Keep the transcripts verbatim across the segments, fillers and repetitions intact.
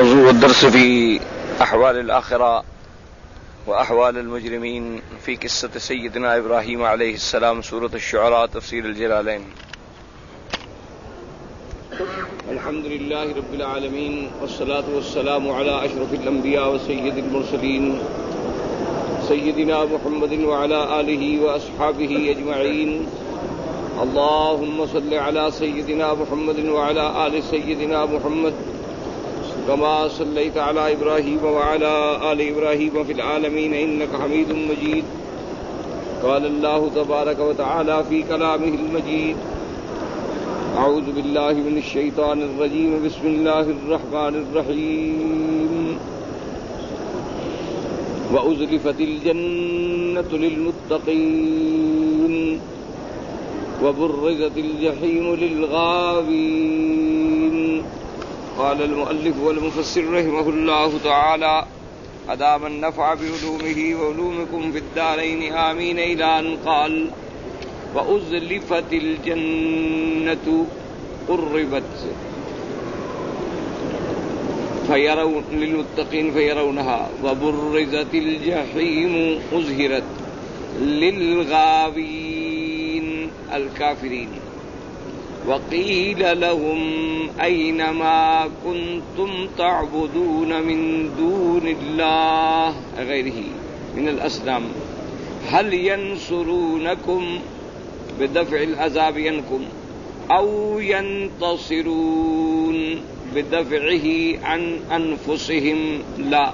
موضوع الدرس في أحوال الآخرة وأحوال المجرمين في قصة سيدنا إبراهيم عليه السلام، سورة الشعراء، تفسير الجلالين. الحمد لله رب العالمين، والصلاة والسلام على أشرف الأنبياء وسيد المرسلين سيدنا محمد وعلى آله وأصحابه أجمعين. اللهم صل على سيدنا محمد وعلى آل سيدنا محمد كما صليت على إبراهيم وعلى آل إبراهيم في العالمين إنك حميد مجيد. قال الله تبارك وتعالى في كلامه المجيد: أعوذ بالله من الشيطان الرجيم، بسم الله الرحمن الرحيم. وأزلفت الجنة للمتقين وبرزت الجحيم للغاوين. قال المؤلف والمفسر رحمه الله تعالى: أدام النفع بعلومه وعلومكم في الدارين آمين، إلى أن قال: وأزلفت الجنة قربت فيرون للمتقين فيرونها، وبرزت الجحيم أزهرت للغاوين الكافرين، وقيل لهم أين ما كنتم تعبدون من دون الله غيره من الأصنام هل ينصرونكم بدفع العذاب عنكم أو ينتصرون بدفعه عن أنفسهم؟ لا.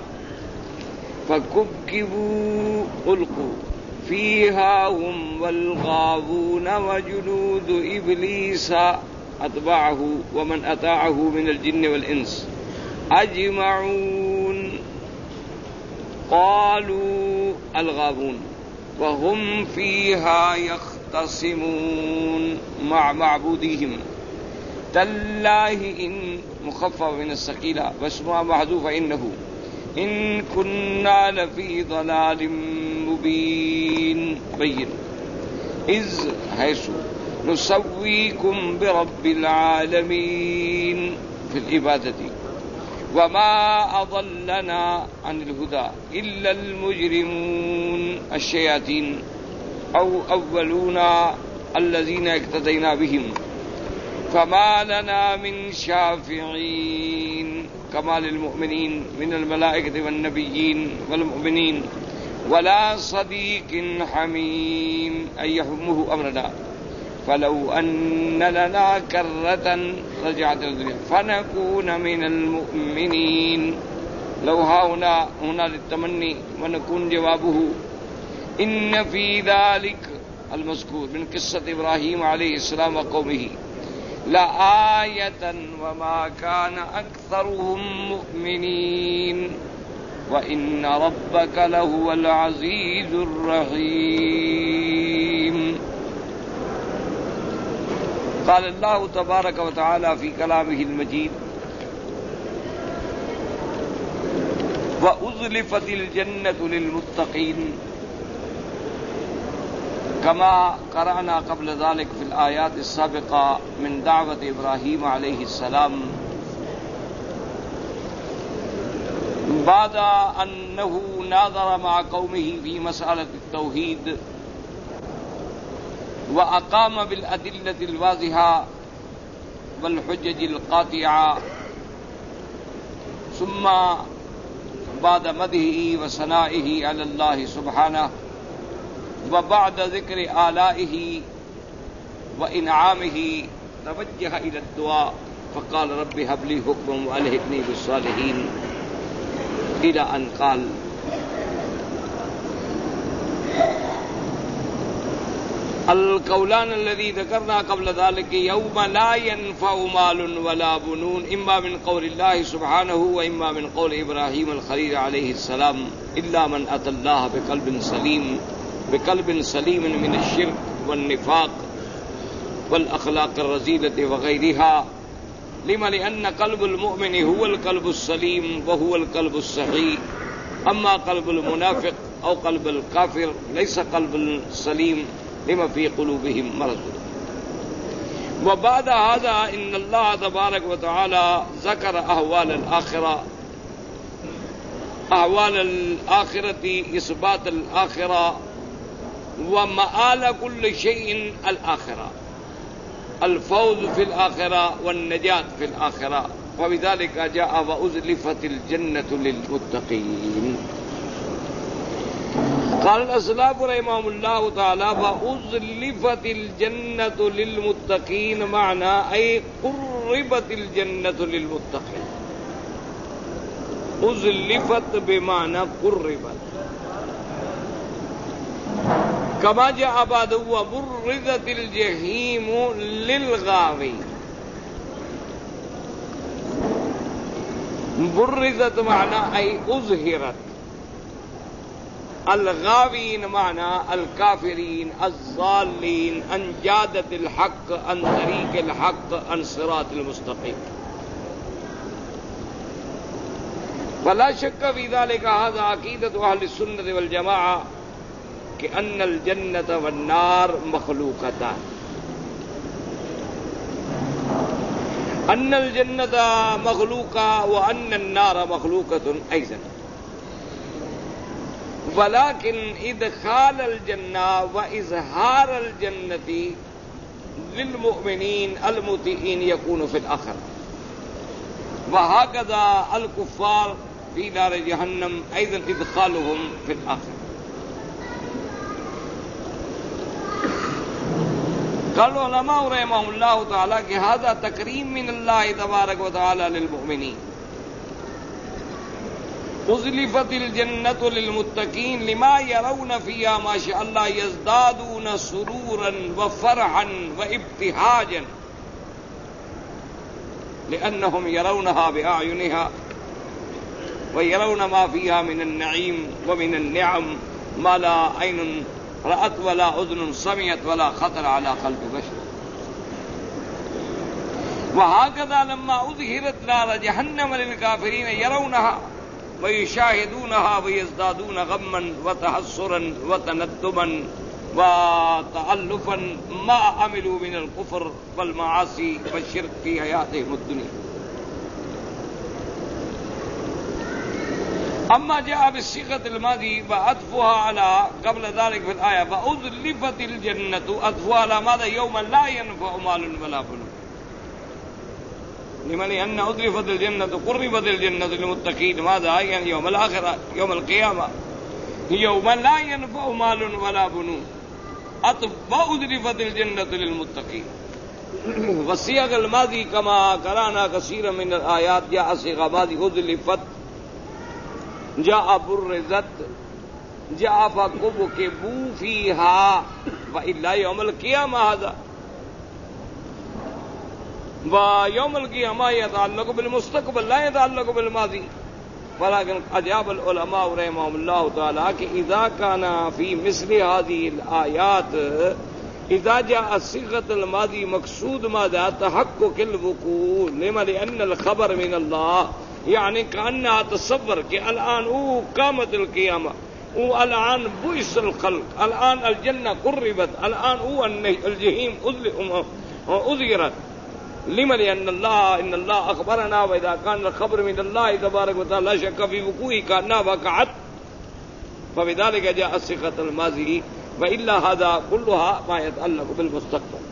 فكبكبوا ألقوا فيها هم والغاوون وجنود إبليس أتبعه ومن أطاعه من الجن والإنس أجمعون. قالوا الغاوون وهم فيها يختصمون مع معبودهم: تالله إن مخفف من الثقيلة واسمها محذوف إنه إن كنا لفي ضلال مبين بين إذ حيث نسويكم برب العالمين في العبادة وما أضلنا عن الهدى إلا المجرمون الشياطين أو أولون الذين اقتدينا بهم فما لنا من شافعين كما للمؤمنين من الملائكة والنبيين والمؤمنين ولا صديق حميم أي يحمه أمرنا فلو أن لنا كرة رجعت الدنيا فنكون من المؤمنين. لو هنا هنا للتمني ونكون جوابه. إن في ذلك المذكور من قصة إبراهيم عليه السلام وقومه لآية وما كان أكثرهم مؤمنين وإن ربك لهو العزيز الرحيم. قال الله تبارك وتعالى في كلامه المجيد: وأزلفت الجنة للمتقين، كما قرأنا قبل ذلك في الآيات السابقة من دعوة إبراهيم عليه السلام بعد أنه ناظر مع قومه في مسألة التوحيد وأقام بالأدلة الواضحة والحجج القاطعة، ثم بعد مدحه وثنائه على الله سبحانه وبعد ذكر آلائه وإنعامه توجه إلى الدعاء فقال: رب هب لي حكما وألحقني بالصالحين، إلى أن قال: القولان الذي ذكرنا قبل ذلك يوم لا ينفع مال ولا بنون، إما من قول الله سبحانه وإما من قول إبراهيم الخليل عليه السلام: إلا من أتى الله بقلب سليم بقلب سليم من الشرك والنفاق والأخلاق الرذيلة وغيرها. لما؟ لأن قلب المؤمن هو القلب السليم وهو القلب الصحيح، أما قلب المنافق أو قلب الكافر ليس قلب سليم لما في قلوبهم مرض. وبعد هذا إن الله تبارك وتعالى ذكر أحوال الآخرة احوال الآخرة اثبات الآخرة ومآل كل شيء الآخرة، الفوز في الآخرة والنجاة في الآخرة، وبذلك جاء وأزلفت الجنة للمتقين. قال الاسلاف رحمهم الله تعالى وأزلفت الجنة للمتقين معنى أي قربت الجنة للمتقين. أزلفت بمعنى قربت، كما جاء بعد وبرزت الجحيم للغاوين. برزت معنى أي أظهرت، الغاوين معنى الكافرين الضالين عن جادة الحق عن طريق الحق عن صراط المستقيم. ولا شك في ذلك هذا عقيدة أهل السنة والجماعة كأن الجنة والنار مخلوقتان، أن الجنة مخلوقة وأن النار مخلوقة أيضا، ولكن إدخال الجنة وإظهار الجنة للمؤمنين المطيعين يكون في الآخرة، وهكذا الكفار في نار جهنم أيضا إدخالهم في الآخرة. قال العلماء رحمهم الله تعالى کہ هذا تکریم من اللہ تبارک و تعالی للمؤمنین. أزلفت الجنة للمتقين لما يرون فيها ما شاء الله يزدادون سرورا وفرحا وابتهاجا لأنهم يرونها بأعينها ويرون ما فيها من النعيم ومن النعم ما لا عين رأت ولا أذن سمعت ولا خطر على قلب بشر. وهكذا لما أظهرت نار جهنم للكافرين يرونها ويشاهدونها ويزدادون غما وتحسرا وتندما وتألفا ما عملوا من الكفر والمعاصي والشرك في حياتهم الدنيا. أما جاء بالصيغة الماضي وعطفها على قبل ذلك في الآية وأزلفت الجنة، عطفها على ماذا؟ يوما لا ينفع مال ولا بنون. لمن أن أزلفت الجنة قربت الجنة للمتقين، ماذا؟ يعني يوم الآخرة، يوم القيامة، يوما لا ينفع مال ولا بنون. عطف وأزلفت الجنة للمتقين. والصيغ الماضي كما قرأنا كثيرا من الآيات جاء صيغة ماضي أزلفت، جاء برزت، جاء فكبكبوا فيها، وإلا يوم القيامة هذا. ويوم القيامة يتعلق بالمستقبل لا يتعلق بالماضي. ولكن أجاب العلماء رحمهم الله تعالى کہ إذا كان في مثل هذه الآيات إذا جاء صيغة الماضي مقصود ماذا؟ تحقق الوقوع، لما لأن الخبر من الله، يعني كأنها تصور کہ الآن او قامت القيامة، او الآن بعث الخلق، الآن الجنة قربت، الآن او الجحيم أظهرت. لما لأن الله إن الله أخبرنا وإذا كان الخبر من الله تبارك وتعالى لا شك في وقوعه كأنها وقعت، فبذلك جاء صيغة الماضي، وإلا هذا كلها ما يتعلق بالمستقبل.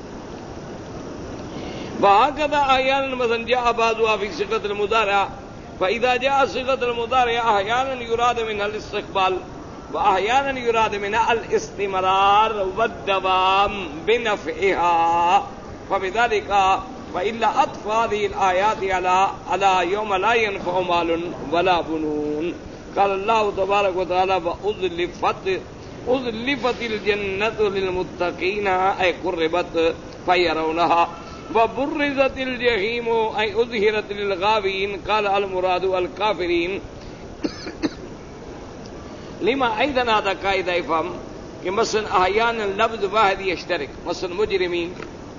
وهكذا أحيانا مثلا جاء بعضها في صيغة المضارع، فإذا جاء صيغة المضارع أحيانا يراد منها الاستقبال وأحيانا يراد منها الاستمرار والدوام بنفعها، فبذلك وإلا عطف هذه الآيات على على يوم لا ينفع مال ولا بنون. قال الله تبارك وتعالى وأزلفت أزلفت الجنة للمتقين أي قربت فيرونها، وبرزت الجحيم أي أظهرت للغاوين. قال المراد الكافرين. لما أيضا هذا قاعدة يفهم کہ مثلا أحيانا لفظ واحد يشترك، مثلا مجرمين،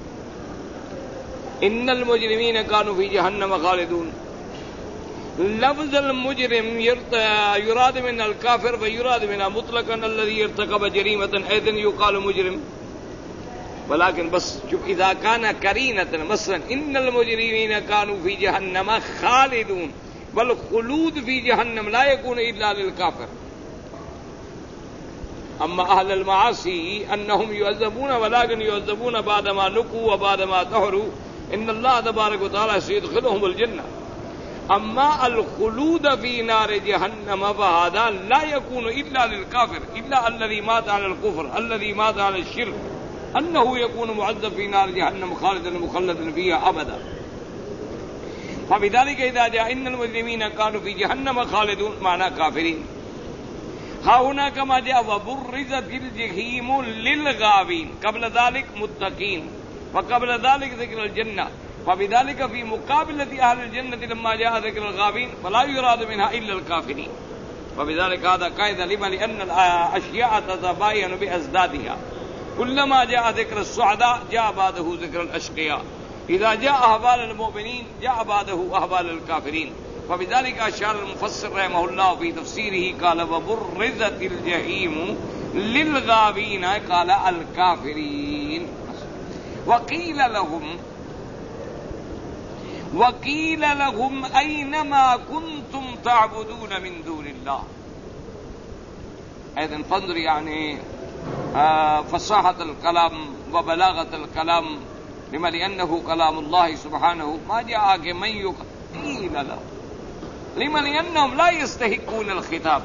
إن المجرمين كانوا في جهنم خالدون. لفظ المجرم يراد من الكافر ويراد منها مطلقا الذي ارتكب جريمة أيضا يقال مجرم. ولكن بس شوف إذا كان قرينة مثلا إن المجرمين كانوا في جهنم خالدون، والخلود فی جہنم لا يكون الا للكافر. اما اہل المعاصی انہم يعذبون ولكن يعذبون بعدما نقوا وبعدما طهروا ان اللہ تبارک وتعالی سيدخلهم الجنہ. اما الخلود فی نار جہنم فهذا لا يكون الا للكافر الا الذي مات على الكفر الذي مات على الشرك انه يكون معذب في نار جہنم خالدا مخلدا فيها ابدا. فبذلك اذا جاء ان المجرمين كانوا في جهنم خالدون معنى كافرين. ها هنا كما جاء وبرزت الجحيم للغاوين قبل ذلك متقين وقبل ذلك ذكر الجنة. فبذلك في مقابلة أهل الجنة لما جاء ذكر الغاوين فلا يراد منها إلا الكافرين. وبذلك هذا قاعدة لما لأن الأشياء تتباين بأزدادها. كلما جاء ذكر السعداء جاء بعده ذكر الأشقياء. إذا جاء أحوال المؤمنين جاء بعده أحوال الكافرين. فبذلك أشار المفسر رحمه الله في تفسيره قال وبرزت الجحيم للغاوين قال الكافرين. وقيل لهم وقيل لهم أينما كنتم تعبدون من دون الله. إذن فانظر يعني فصاحة الكلام وبلاغة الكلام لما لأنه كلام الله سبحانه ما جاء كمن يقيل له لما لأنهم لا يستحقون الخطاب.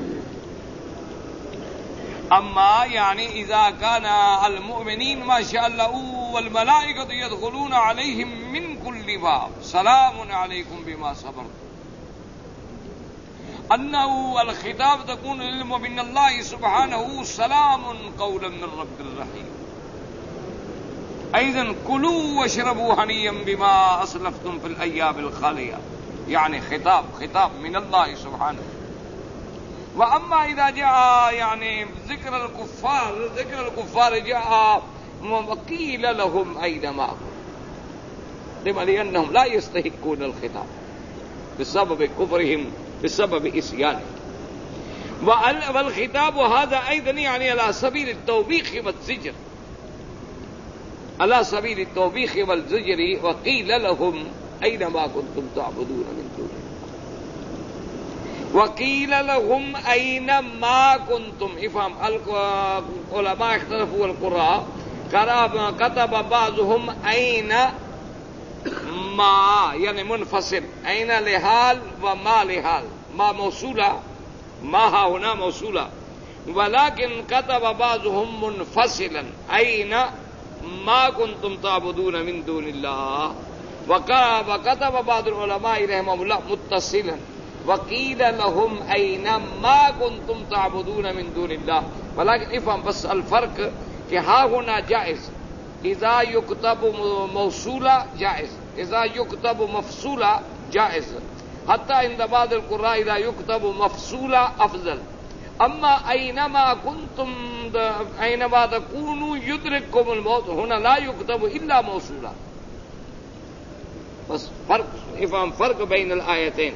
أما يعني إذا كان المؤمنين ما شاء الله والملائكة يدخلون عليهم من كل باب سلام عليكم بما صبرتم أنه الخطاب تكون للمؤمن الله سبحانه سلام قولا من رب الرحيم. أيضا كلوا واشربوا هنيئا بما أسلفتم في الأيام الخالية يعني خطاب خطاب من الله سبحانه. وأما إذا جاء يعني ذكر الكفار ذكر الكفار جاء وقيل لهم أينما لما لأنهم لا يستحقون الخطاب بسبب كفرهم بسبب إسيانهم. والخطاب هذا أيضا يعني على سبيل التوبيخ والزجر على سبيل التوبيخ والزجر. وقيل لهم أينما كنتم تعبدون من دون وقيل لهم أينما كنتم. افهم العلماء اختلفوا القراء كتب بعضهم أين ما يعني منفصل أين لحال وما لحال ما موصولة ما ها هنا موصولة ولكن كتب بعضهم منفصلا أين ما كنتم تعبدون من دون الله. وكتب بعض العلماء رحمه الله متصلا وقيل لهم أين ما كنتم تعبدون من دون الله. ولكن افهم بس الفرق کہ ہاں ہونا جائز اذا يكتب موصولة جائز اذا يكتب مفصولة جائز حتى عند بعض القراء اذا يكتب مفصولة افضل. اما اينما كنتم اينما تكونوا يدرككم الموت هنا لا يكتب الا موصولة. بس فرق افهم فرق بين الآيتين.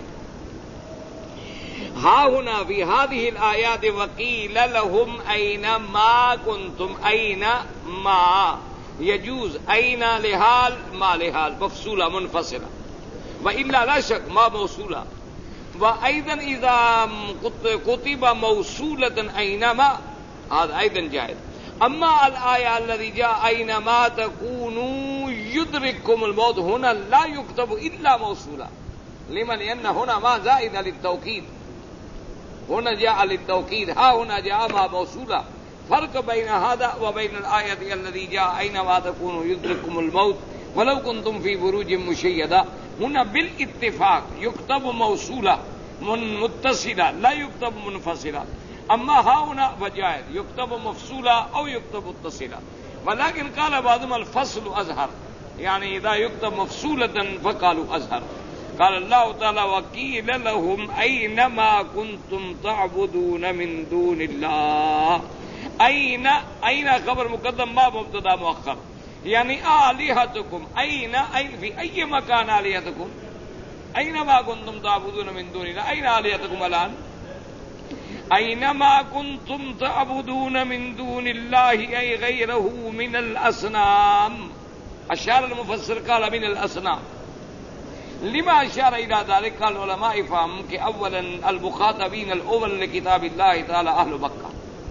ها هنا في هذه الآيات وقيل لهم أين ما كنتم أين ما يجوز أين لحال ما لحال مفصولة منفصلة وإلا لا شك ما موصولة. وأيضا إذا كتب موصولة أينما هذا أيضا جائز. أما الآية الذي جاء أينما تكونوا يدرككم الموت هنا لا يكتب إلا موصولة لمن لأن هنا ما زائدة للتوكيد هنا جاء للتوكيد ها هنا جاء ما موصولة. فرق بين هذا وبين الآية الذي جاء أينما تكونوا يدرككم الموت ولو كنتم في بروج مشيدة. هنا بالاتفاق يكتب موصولة من متصلة لا يكتب منفصلة. أما ها هنا فجائز يكتب مفصولة أو يكتب متصلة. ولكن قال بعضهم الفصل أزهر يعني إذا يكتب مفصولة فقالوا أزهر. قال الله تعالى وقيل لهم أينما كنتم تعبدون من دون الله. أين أين خبر مقدم ما مبتدا مؤخر يعني آلهتكم أين أي في أي مكان آلهتكم أينما كنتم تعبدون من دون الله أين آلهتكم الآن أينما كنتم تعبدون من دون الله أي غيره من الأصنام. أشار المفسر قال من الأصنام لما اشار الى ذلك قال علماء فهم کہ اولا المخاطبین الاول لکتاب اللہ تعالی اہل مکہ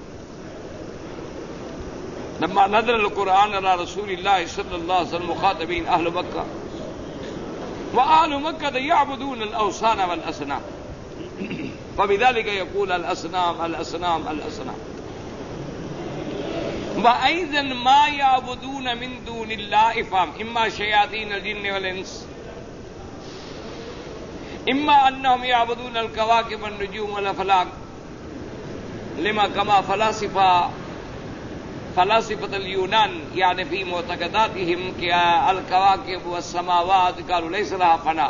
لما نزل القرآن على رسول اللہ صلی اللہ علیہ وسلم مخاطبین اہل مکہ واہل مکہ یعبدون الاوثان والاصنام فبذلك يقول الاصنام الاصنام الاصنام وايضا ما يعبدون من دون الله فهم اما شياطين الجن والانس اما انهم يعبدون الكواكب والنجوم والافلاك لما كما فلاسفه فلاسفه اليونان يعني في معتقداتهم كالكواكب والسماوات قالوا ليس لها فناء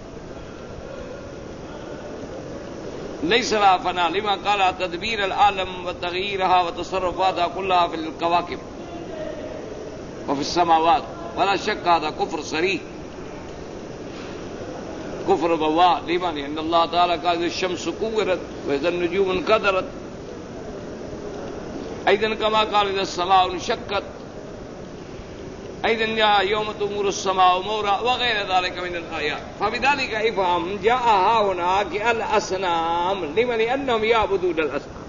ليس لها فناء لما قال تدبير العالم وتغييرها وتصرفاتها كلها في الكواكب وفي السماوات ولا شك هذا كفر صريح كفر بواح لما لأن الله تعالى قال الشمس كورت وإذا النجوم انكدرت أيضا كما قال إذا السماء انشقت أيضا يوم تمور السماء مورا وغير ذلك من الآيات فبذلك افهم جاء هنا الأصنام لمن لأنهم يعبدون الأصنام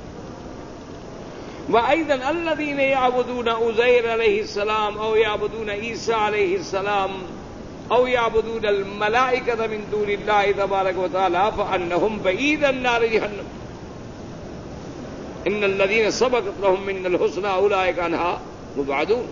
وأيضا الذين يعبدون عزير عليه السلام أو يعبدون عيسى عليه السلام أو يعبدون الملائكة من دون الله تبارك وتعالى فأنهم بعيد النار جهنم إن الذين سبقت لهم من الحسنى أولئك عنها مبعدون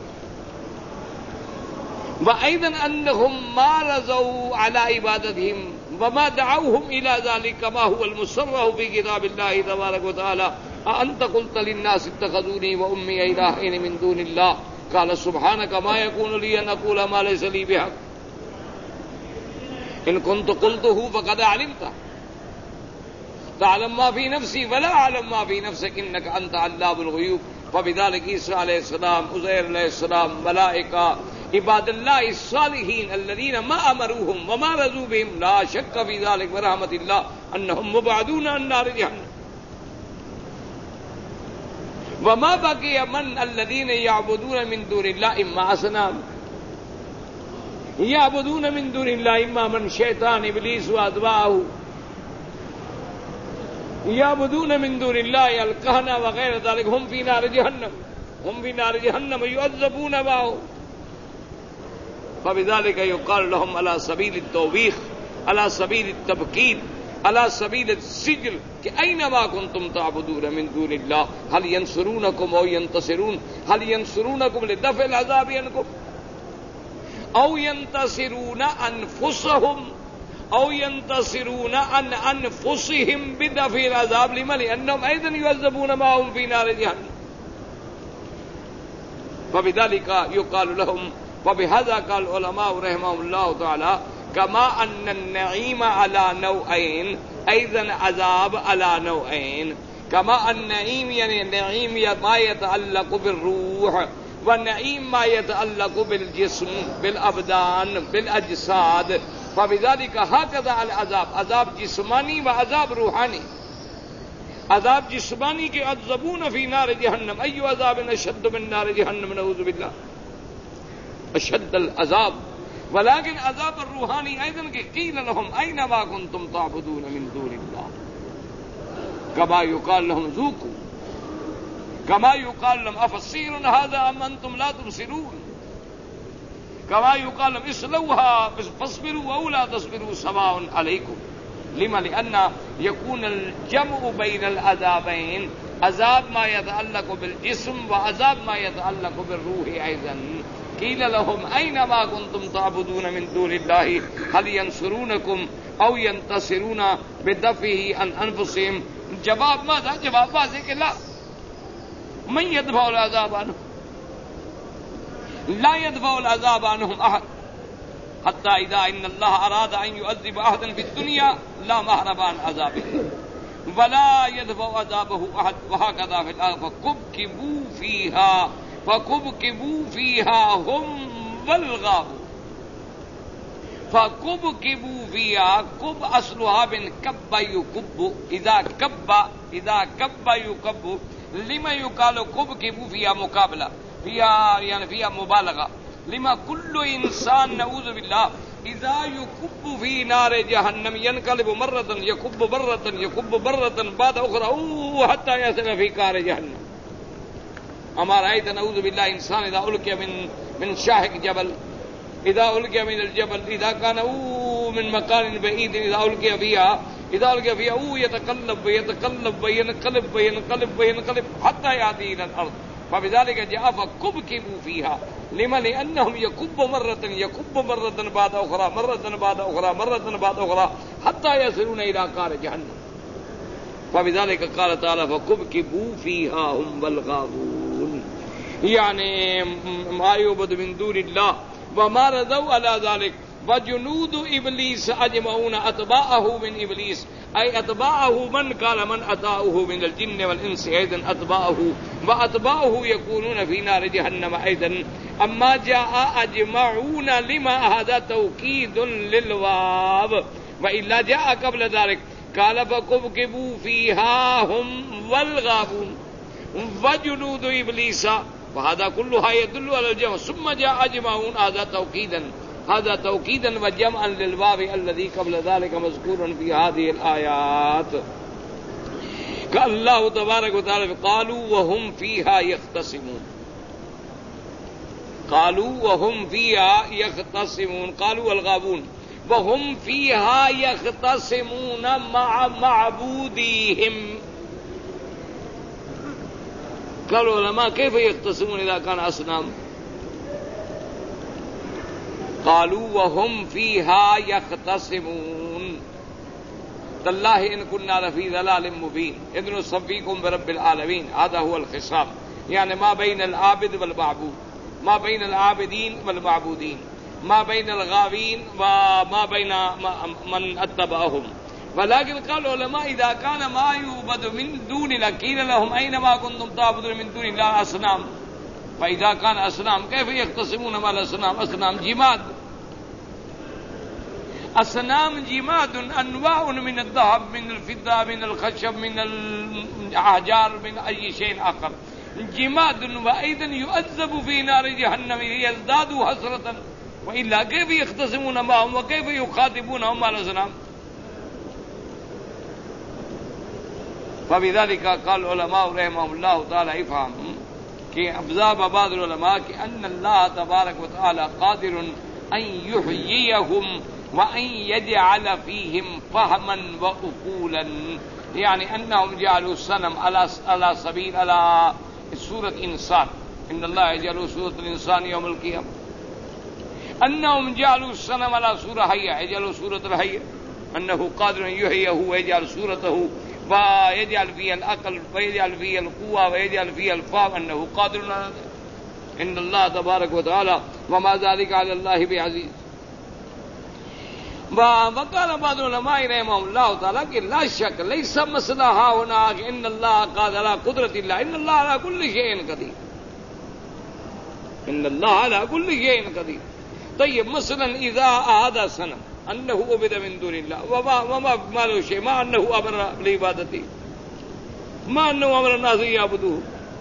وأيضا أنهم ما رضوا على عبادتهم وما دعوهم إلى ذلك ما هو المصرح في كتاب الله تبارك وتعالى أأنت قلت للناس اتخذوني وأمي إلهين من دون الله قال سبحانك ما يكون لي أن أقول ما ليس لي بحق إن كنت قلته فقد علمته تعلم ما في نفسي ولا أعلم ما في نفسك إنك أنت علام الغيوب فبذلك عيسى عليه السلام عزير عليه السلام ملائكة عباد الله الصالحين الذين ما أمروهم وما رضوا بهم لا شك في ذلك ورحمة الله أنهم مبعدون عن نار جهنم وما بقي من الذين يعبدون من دون الله إما أصنام يعبدون من دون الله إما من شيطان إبليس وأتباعه يعبدون من دون الله الكهنة وغير ذلك هم في نار جهنم هم في نار جهنم يعذبون معه فبذلك يقال لهم على سبيل التوبيخ على سبيل التبكير على سبيل السجل أينما كنتم تعبدون من دون الله هل ينصرونكم أو ينتصرون هل ينصرونكم لدفع العذاب عنكم أو ينتصرون أنفسهم أو ينتصرون عن أنفسهم بدفع العذاب لما لأنهم أيضا يعذبون معهم في نار جهنم فبذلك يقال لهم وبهذا قال العلماء رحمهم الله تعالى كما أن النعيم على نوعين أيضا عذاب على نوعين كما النعيم يعني النعيم ما يتعلق بالروح والنعيم ما يتعلق بالجسم بالأبدان بالأجساد فبذلك هكذا العذاب عذاب جسمانی و عذاب روحانی عذاب جسمانی کے عذبون فی نار جہنم ای عذاب اشد من نار جہنم نعوذ باللہ اشد العذاب ولكن عذاب الروحانی ایضا کہ قیل لهم اینما کنتم تعبدون من دون اللہ كما يقال لهم ذوقوا كما يقال لهم افسحر هذا ام انتم لا تبصرون كما يقال لهم اصلوها فاصبروا او لا تصبروا سواء عليكم لما لأن يكون الجمع بين العذابين عذاب ما يتعلق بالجسم وعذاب ما يتعلق بالروح أيضا قيل لهم أينما كنتم تعبدون من دون الله هل ينصرونكم أو ينتصرون بدفعه عن أنفسهم جواب ماذا جواب واضح کہ لا من يدفع العذاب عنهم لا يدفع العذاب عنهم أحد حتى إذا إن الله أراد أن يعذب أحدا في الدنيا لا مهرب عن عذابه ولا يدفع عذابه أحد وهكذا في الآخرة فكبكبوا فيها فكبكبوا فيها هم والغاوون فكبكبوا فيها كب أصلها من كب يكب إذا كب إذا كب يكب لما يقال كبكبوا فيها مقابلة فيها يعني فيها مبالغة لما كل انسان نعوذ بالله اذا يكب في نار جهنم ينقلب مرة يكب مرة يكب مرة بعد اخرى حتى يصل في قعر جهنم. ہمارا ایت نعوذ بالله انسان اذا القي من من شاهق جبل اذا القي من الجبل اذا كان من مكان بعيد اذا القي فيها اذا القي فيها يتقلب ويتقلب وينقلب وينقلب وينقلب حتى ياتي الى الارض. فبذلك جاء فكبكبوا فيها لما لانهم يكب مرة يكب مرة بعد اخرى مرة بعد اخرى مرة بعد اخرى حتى يصلون الى قعر جهنم. فبذلك قال تعالى فكبكبوا فيها هم والغاوون، يعني ما يعبد من دون الله وما رضوا على ذلك. وجنود ابلیس اجمعون اتباعه من ابلیس اي اتباعه من قال من اتاؤه من الجن والانس ايضا اتباعه واتباعه يكونون في نار جهنم ايضا. اما جاء اجمعون لما هذا توكيد للواو والا جاء قبل ذلك قال فكبكبوا فيها هم والغاوون وجنود ابلیس وهذا كلها يدل على الجمع. ثم جاء اجمعون هذا توكيدا هذا توكيدا وجمعا للواو الذي قبل ذلك مذكور في هذه الآيات. قال الله تبارك وتعالى قالوا وهم فيها يختصمون قالوا وهم فيها يختصمون قالوا الغابون وهم فيها يختصمون مع معبوديهم. قالوا العلماء كيف يختصمون إذا كان أصنام؟ قالوا وهم فيها يختصمون تالله إن كنا لفي ضلال مبين إذ نصفيكم برب العالمين. هذا هو الخصام، يعني ما بين العابد والمعبود، ما بين العابدين والمعبودين، ما بين الغاوين وما بين من اتبعهم. ولكن قال العلماء إذا كان ما يعبد من دون الله قيل لهم أينما كنتم تعبدون من دون الله أصنام. فإذا كان أصنام كيف يختصمون مع الأصنام؟ أصنام جماد، أصنام جماد أنواع من الذهب من الفضة من الخشب من الأحجار من أي شيء آخر جماد، وأيضا يؤذب في نار جهنم ليزدادوا حسرة. وإلا كيف يختصمون معهم وكيف يخاطبونهم مع الأصنام؟ فبذلك قال العلماء رحمهم الله تعالى افهم کہ ابزاب بعض العلماء کہ ان اللہ تبارک و تعالی قادر ان يحييهم وان يجعل فيهم فهما وعقولا، يعني انهم جعلوا الصنم على على سبيل على صورة انسان، ان الله يجعل صورة الانسان يوم القيامة، انهم جعلوا الصنم على صورة حية يجعل صورة الحية، انه قادر ان يحييه ويجعل صورته ويجعل فيها العقل ويجعل فيها القوة ويجعل فيها الفهم، أنه قادر على ذلك. إن الله تبارك وتعالى وما ذلك على الله بعزيز. وقال بعض العلماء رحمهم الله تعالى کہ لا شك ليس مسئلہ هنا إن الله قادر على قدرة الله، إن الله على كل شيء قدير، إن الله على كل شيء قدير. طيب مثلا إذا أعاد سنة أنه عبد من دون الله وما وما ما له شيء، ما أنه أمر بعبادته، ما أنه أمر الناس يعبدوه.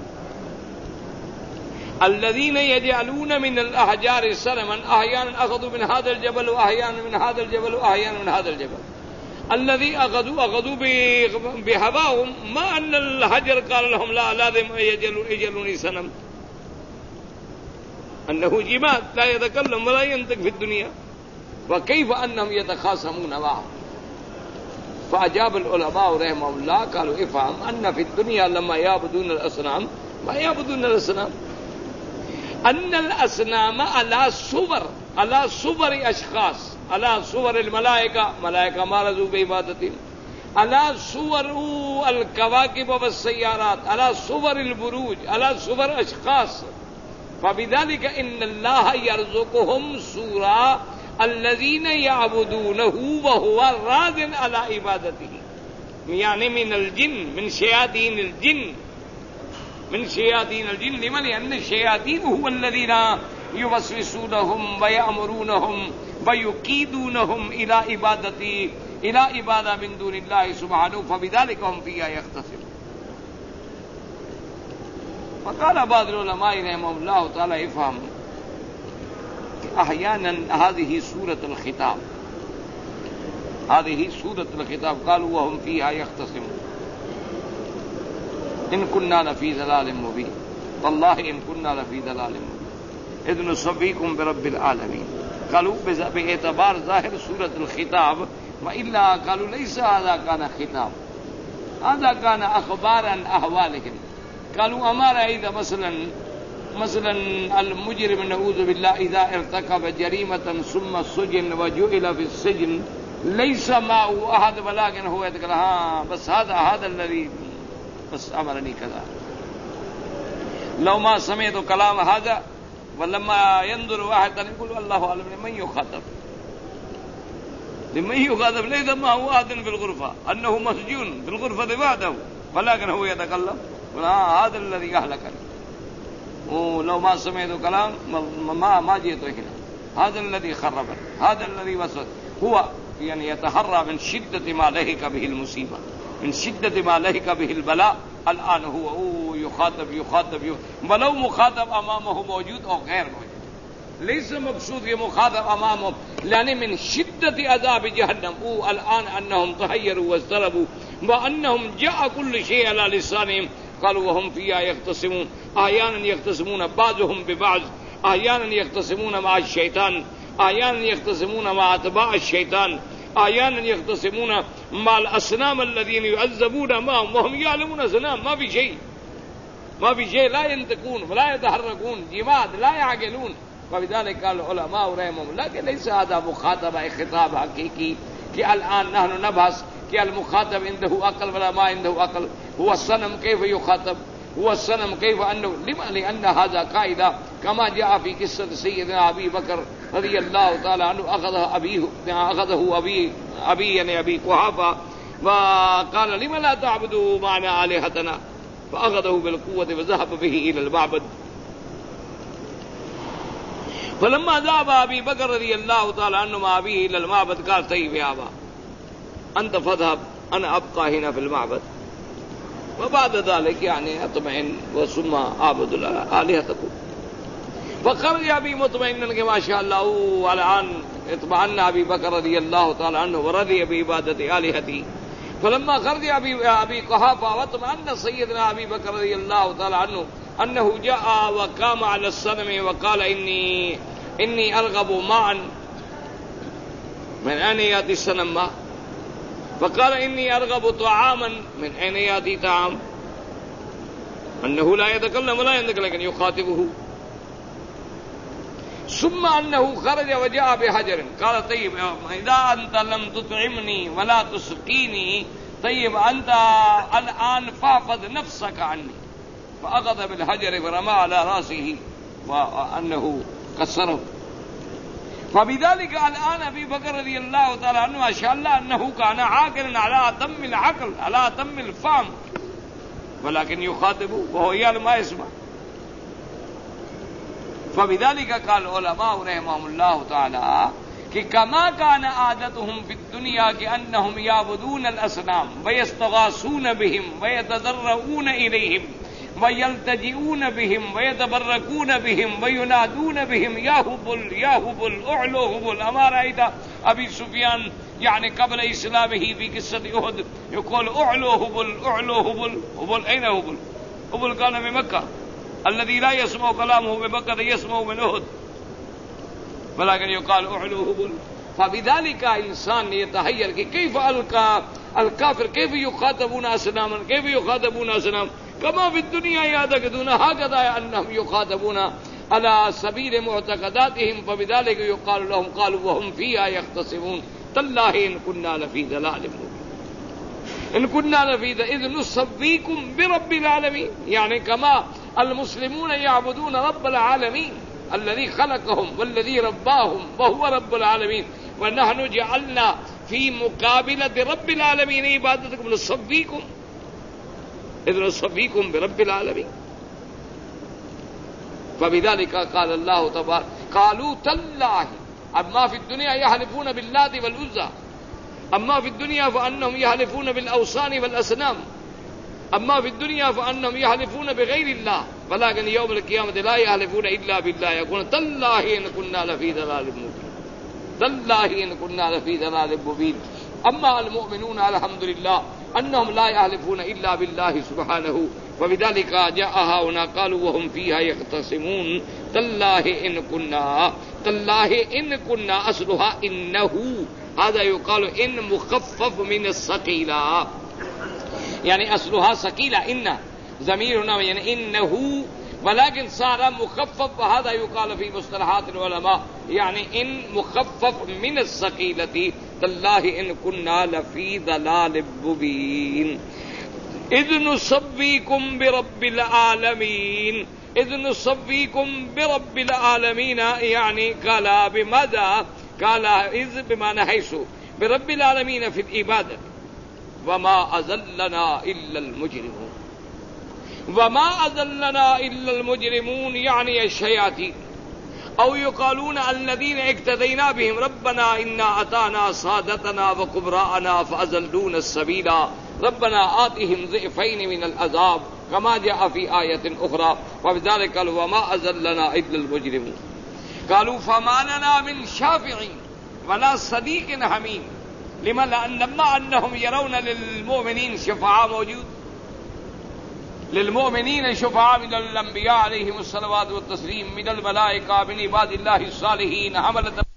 الذين يجعلون من الأحجار صنما أحيانا أخذوا من هذا الجبل وأحيانا من هذا الجبل وأحيانا من هذا الجبل. الذي أخذوا أخذوا بهواهم، ما أن الحجر قال لهم لا لازم يجعلوني صنم، أنه جماد لا يتكلم ولا ينطق في الدنيا. وكيف أنهم يتخاصمون معه؟ فأجاب العلماء رحمهم الله قالوا افهم أن في الدنيا لما يعبدون الأصنام ما يعبدون الأصنام، أن الأصنام على صور على صور أشخاص، على صور الملائكة، ملائكة ما رضوا بعبادتهم، على صور الكواكب والسيارات، على صور البروج، على صور أشخاص. فبذلك إن الله يرزقهم صورة الذين يعبدونه وهو راض على عبادته، يعني من الجن، من شياطين الجن، من شياطين الجن. لمن؟ لأن الشياطين هو الذين يوسوسونهم ويأمرونهم ويقيدونهم إلى عبادة إلى عبادة من دون الله سبحانه، فبذلك هم فيها يختصمون. وقال بعض العلماء رحمهم الله تعالى افهم أحيانا هذه سورة الخطاب هذه سورة الخطاب قالوا وهم فيها يختصمون إن كنا لفي ضلال مبين والله إن كنا لفي ضلال مبين إذ نصفيكم برب العالمين قالوا باعتبار ظاهر سورة الخطاب وإلا قالوا ليس هذا كان خطاب هذا كان أخبار عن أحوالهم قالوا أما رأيت مثلا مثلا المجرم نعوذ بالله إذا ارتكب جريمة ثم السجن وجعل في السجن ليس معه أحد ولكن هو يقول ها بس هذا هذا الذي بس أمرني كذا لو ما سمعت كلام هذا ولما ينظر واحد يقول الله أعلم لمن يخاطب لمن يخاطب ليس معه أحد في الغرفة أنه مسجون في الغرفة بعده ولكن هو يتكلم هذا الذي أهلكني ولو ما سمعت كلام ما ما جئت هنا هذا الذي خربني هذا الذي وسوس هو يعني يتحرى من شدة ما لهك به المصيبة من شدة ما لهك به البلاء الآن هو أوه يخاطب يخاطب ولو مخاطب أمامه موجود أو غير موجود ليس مقصود مخاطب أمامه لأن من شدة عذاب جهنم أوه الآن أنهم تحيروا واضطربوا وأنهم جاء كل شيء على لسانهم قالوا وهم فيها يختصمون أحيانا يختصمون بعضهم ببعض أحيانا يختصمون مع الشيطان أحيانا يختصمون مع أتباع الشيطان أحيانا يختصمون مع الأصنام الذين يعذبون معهم وهم يعلمون أصنام ما في شيء ما في شيء لا ينطقون ولا يتحركون جماد لا يعقلون فبذلك قال العلماء رحمهم الله لكن ليس هذا مخاطبة خطاب حقيقي کہ الآن نحن نبحث کہ المخاطب عنده عقل ولا ما عنده عقل هو الصنم كيف يخاطب هو الصنم كيف أنه لما لأن هذا قاعدة كما جاء في قصة سيدنا أبي بكر رضي الله تعالى عنه أخذه أبيه أخذه أبي أبي يعني أبي قحافة وقال لما لا تعبدوا معنا آلهتنا فأخذه بالقوة وذهب به إلى المعبد فلما ذهب أبي بكر رضي الله تعالى عنه مع أبيه إلى المعبد قال طيب يا أبا أنت فاذهب أنا أبقى هنا في المعبد وبعد ذلك يعني أطمئن وثم أعبد آلهتكم فخرج أبي مطمئنا كما شاء الله الآن اطمأن أبي بكر رضي الله تعالى عنه ورضي بعبادة آلهته فلما خرج أبي أبي قحافة واطمأن سيدنا أبي بكر رضي الله تعالى عنه أنه جاء وقام على الصنم وقال إني إني أرغب معا من أين يأتي الصنم ما فقال إني أرغب طعاما من أين يأتي طعام أنه لا يتكلم ولا ينطق لكن يخاطبه ثم أنه خرج وجاء بحجر قال طيب إذا أنت لم تطعمني ولا تسقيني طيب أنت الآن فاحفظ نفسك عني فأخذ بالحجر فرمى على رأسه وأنه كسره فبذلك الآن أبي بكر رضي الله تعالى عنه ما شاء الله أنه كان عاقلا على أتم العقل على أتم الفهم ولكن يخاطبه وهو يعلم ما يسمع فبذلك قال العلماء رحمهم الله تعالى کہ كما كان عادتهم في الدنيا كأنهم يعبدون الأصنام ويستغاثون بهم ويتضرعون إليهم ويلتجئون بهم ويتبركون بهم وينادون بهم يا هبل يا هبل اعلو هبل. أما رأيت أبي سفيان يعني قبل إسلامه في قصة أحد يقول اعلو هبل اعلو هبل هبل أين هبل؟ هبل كان بمكة الذي لا يسمع كلامه بمكة يسمع من أحد ولكن يقال اعلو هبل. فبذلك إنسان يتحير كيف الكافر كيف يخاطبون أصناما كيف يخاطبون أصنام كما في الدنيا يعتقدون هكذا أنهم يخاطبون على سبيل معتقداتهم فبذلك يقال لهم قالوا وهم فيها يختصمون تالله إن كنا لفي ضلال مبين إن كنا لفي ضلال إذ نصفيكم برب العالمين يعني كما المسلمون يعبدون رب العالمين الذي خلقهم والذي رباهم وهو رب العالمين ونحن جعلنا في مقابلة رب العالمين عبادتكم نصفيكم إذ نصفيكم برب العالمين. فبذلك قال الله تبارك قالوا تالله. أما في الدنيا يحلفون باللات والعزى أما في الدنيا فأنهم يحلفون بالأوثان والأصنام اما فی الدنیا فانہم یحلفون بغیر اللہ ولکن یوم القیامۃ لا یحلفون الا باللہ یقولون تاللہ ان کنا لفی ضلال مبین تاللہ ان کنا لفی ضلال مبین. اما المؤمنون الحمد للہ انہم لا یحلفون الا باللہ سبحانہ وبذلك جاء هؤلاء قالوا وهم فيها يختصمون تالله ان كنا تالله ان كنا اصلها انه هذا يقال ان مخفف من الثقيلة يعني اصلها ثقيلة ان ضمير هنا يعني انه ولكن صار مخفف وهذا يقال في مصطلحات العلماء يعني ان مخفف من الثقيلة تالله ان كنا لفي ضلال مبين. اذ نصويكم برب العالمين اذ نصويكم برب العالمين يعني قال بماذا قال اذ بمعنى حيث برب العالمين في العبادة وما أذلنا إلا المجرمون وما أذلنا إلا المجرمون يعني الشياطين أو يقالون الذين اقتدينا بهم ربنا إنا أطعنا سادتنا وكبراءنا فأذلونا السبيل ربنا آتهم ضعفين من العذاب كما جاء في آية أخرى وبذلك قالوا وما أذلنا إلا المجرمون. قالوا فما لنا من شافعين ولا صديق حميم لما لما أنهم يرون للمؤمنين شفعاء موجود للمؤمنين شفعاء من الأنبياء عليهم الصلوات والتسليم من الملائكة من عباد الله الصالحين حملة